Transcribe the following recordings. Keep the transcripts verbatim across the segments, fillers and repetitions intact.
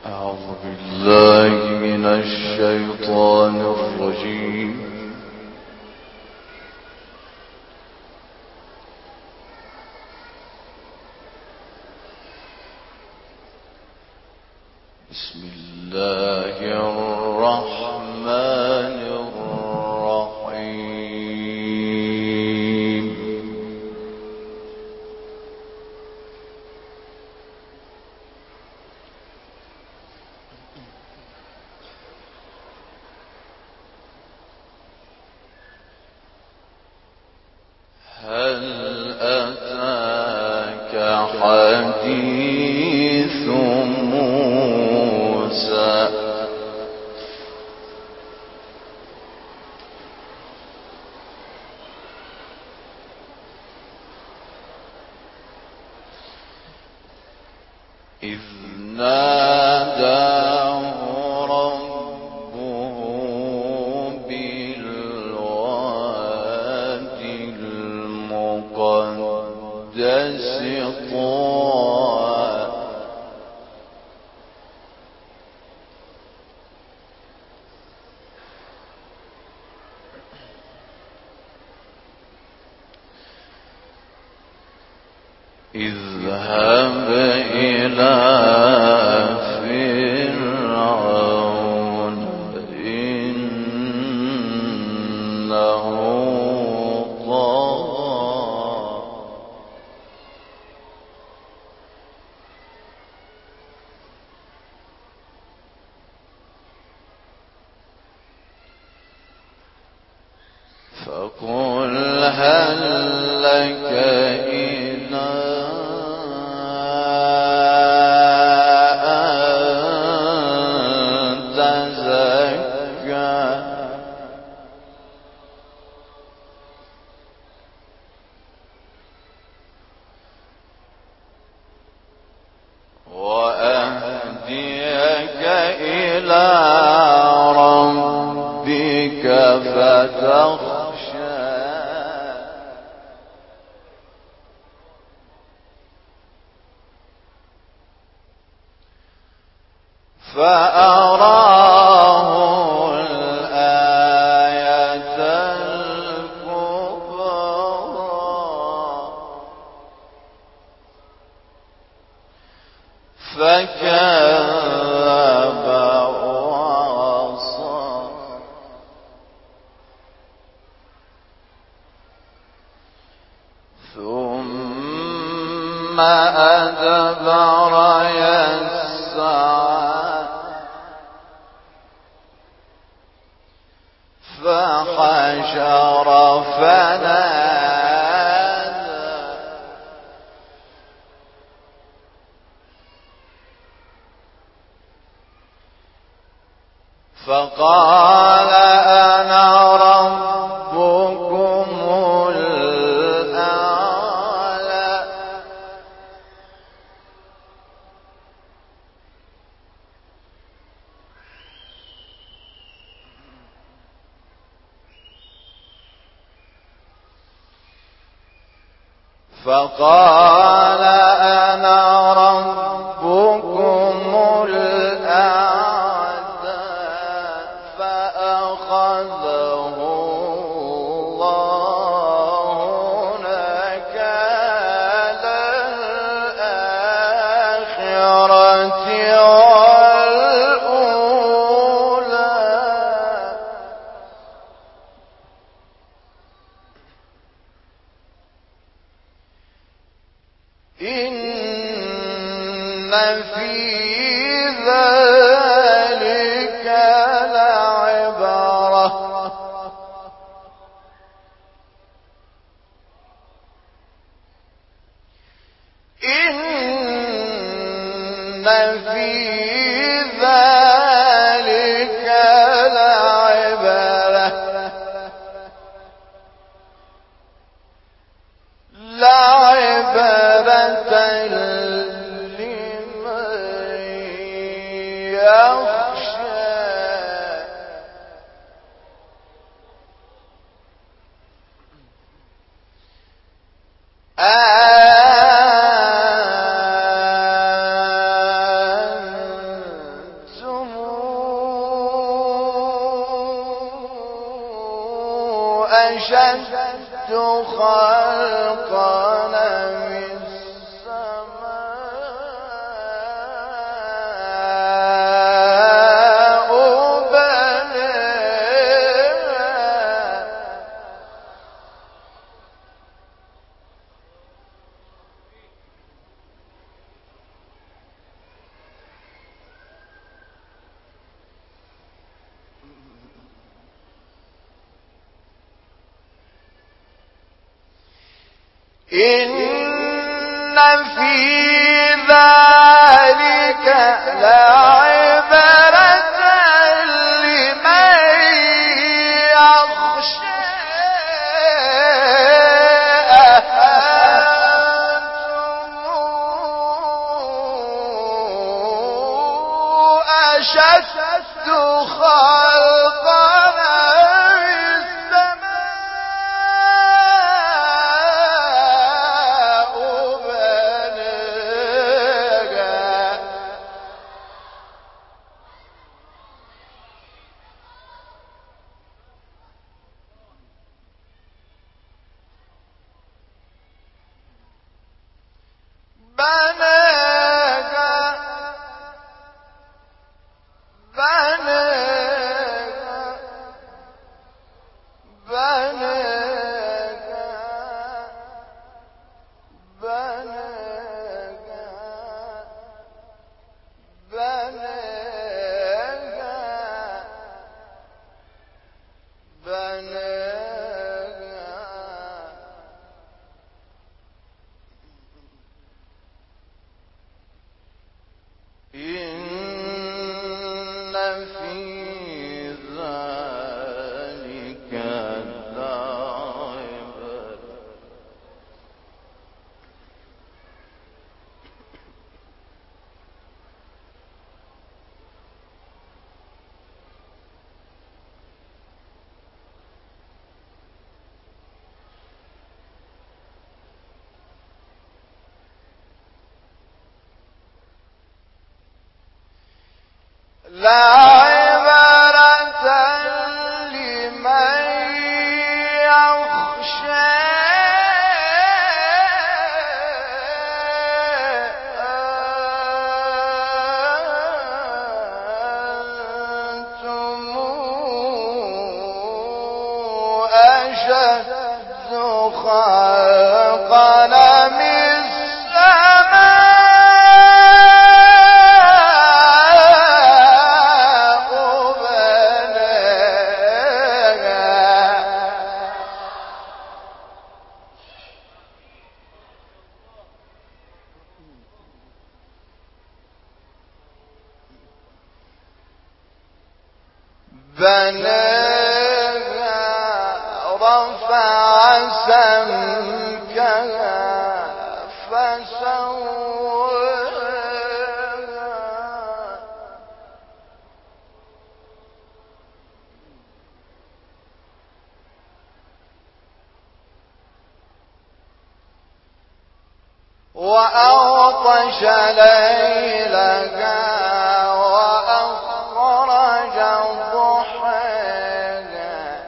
أعوذ بالله من الشيطان الرجيم. بسم الله الرحمن الرحيم. هل أتاك حديث موسى إذ ناداه ربه بالوادي المقدس طوى اذهب إلى فرعون إنه طغى فقل هل لك إلى أن تزكى وأهديك إلى ربك فتخشى فأراه الآية الكبرى فكذب وعصى ثم أدبر يسعى فحشر فنادى فقال أنا ربكم الأعلى فقال أنا ربكم الأعلى فأخذه الله نكال الآخرة والأولى إن في ذلك لعبرة إن في ذلك لعبرة لعبرة لمن يخشى أشد خلقنا من السماء بنيها إن في ذلك لعبرة لمن يخشى أشد خلقنا لعبرة لمن يخشى أنتم أشد خلقنا من بناها رفع سمكها فسواها وأغطش ليلها وأخرج ضحاها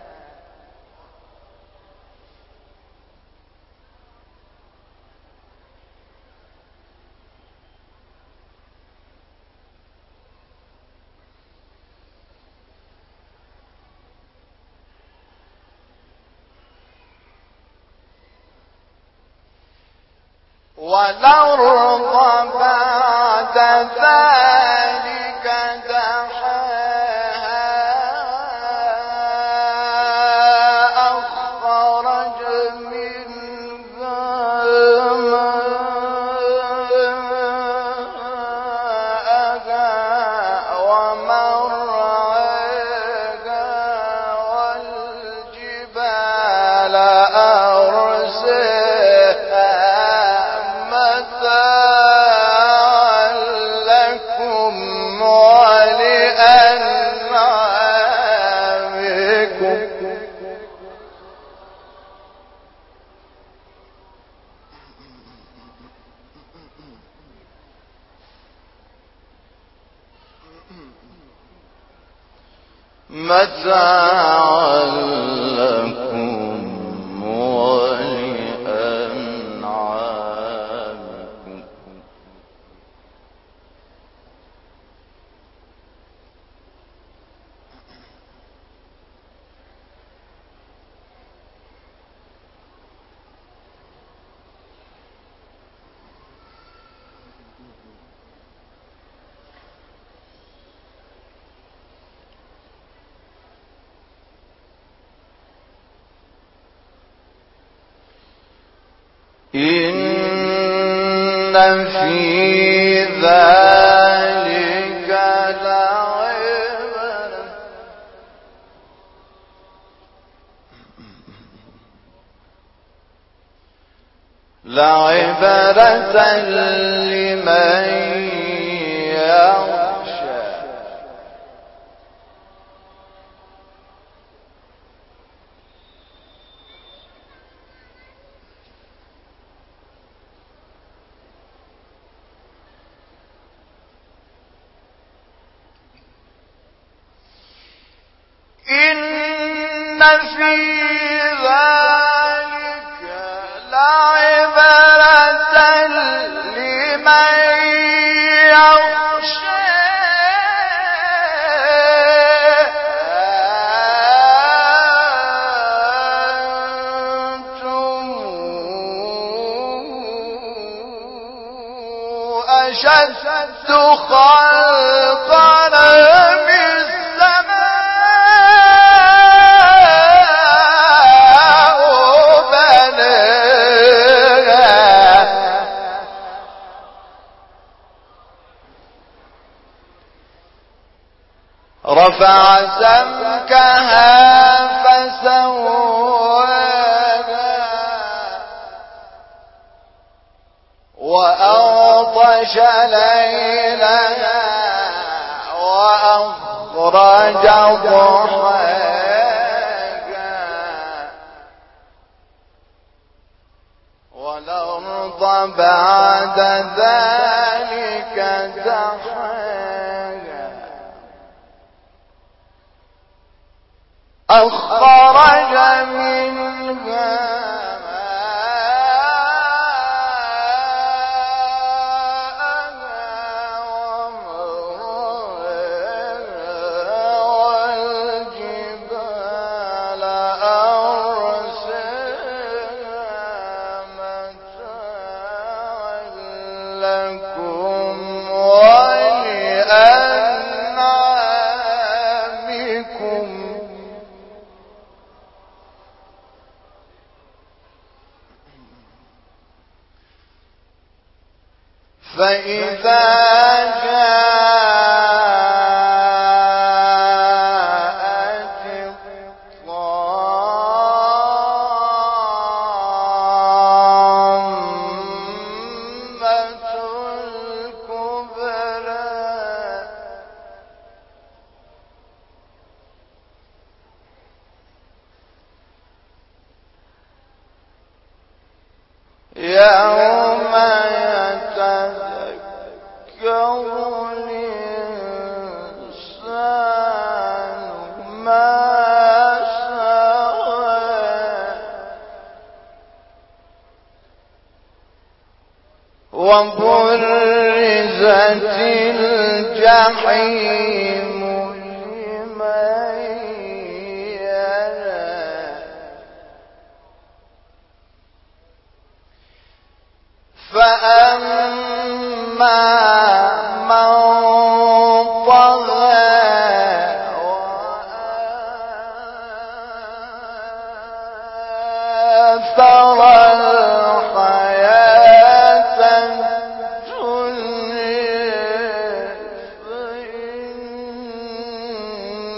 والأرض بعد ذلك دحاها أخرج منها ماءها ومرعاها والجبال أرساها متاعا لكم ولأنعامكم متاعا لكم في ذلك لعبرة لعبرة لمن يخشى إن في ذلك لعبرة لمن يخشى أنتم أشد خلقا رفع سمكها فسواها وأغطش ليلها وأخرج ضحاها والأرض بعد ذلك دحاها أخرج منها ماءها ومرعاها والجبال أرساها متاعا لكم ولأنعامكم فإذا جاءت الطامة الكبرى يوم يتذكر الإنسان ما سعى وبرزت الجحيم لمن يرى فأما من طغى وآثر الحياة الدنيا فإن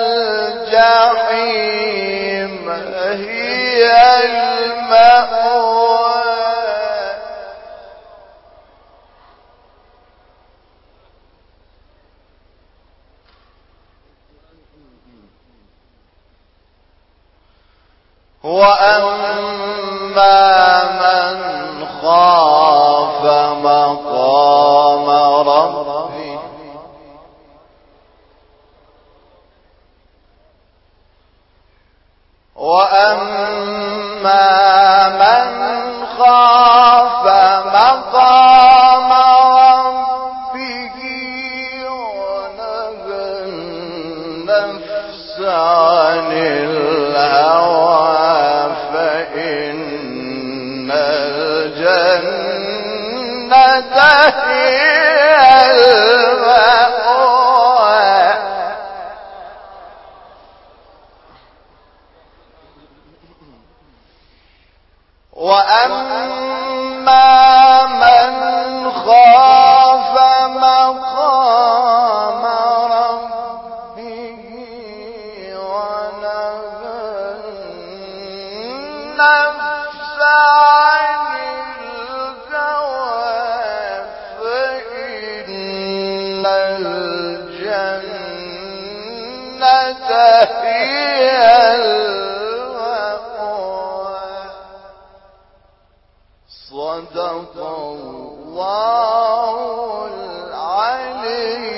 الجحيم هي المأوى وأما من خاف مقام ربه وأما من خاف مقام ربه ونهى النفس عن الهوى فإن الجنة هي المأوى وأما من الجنة هي المأوى. صدق الله العلي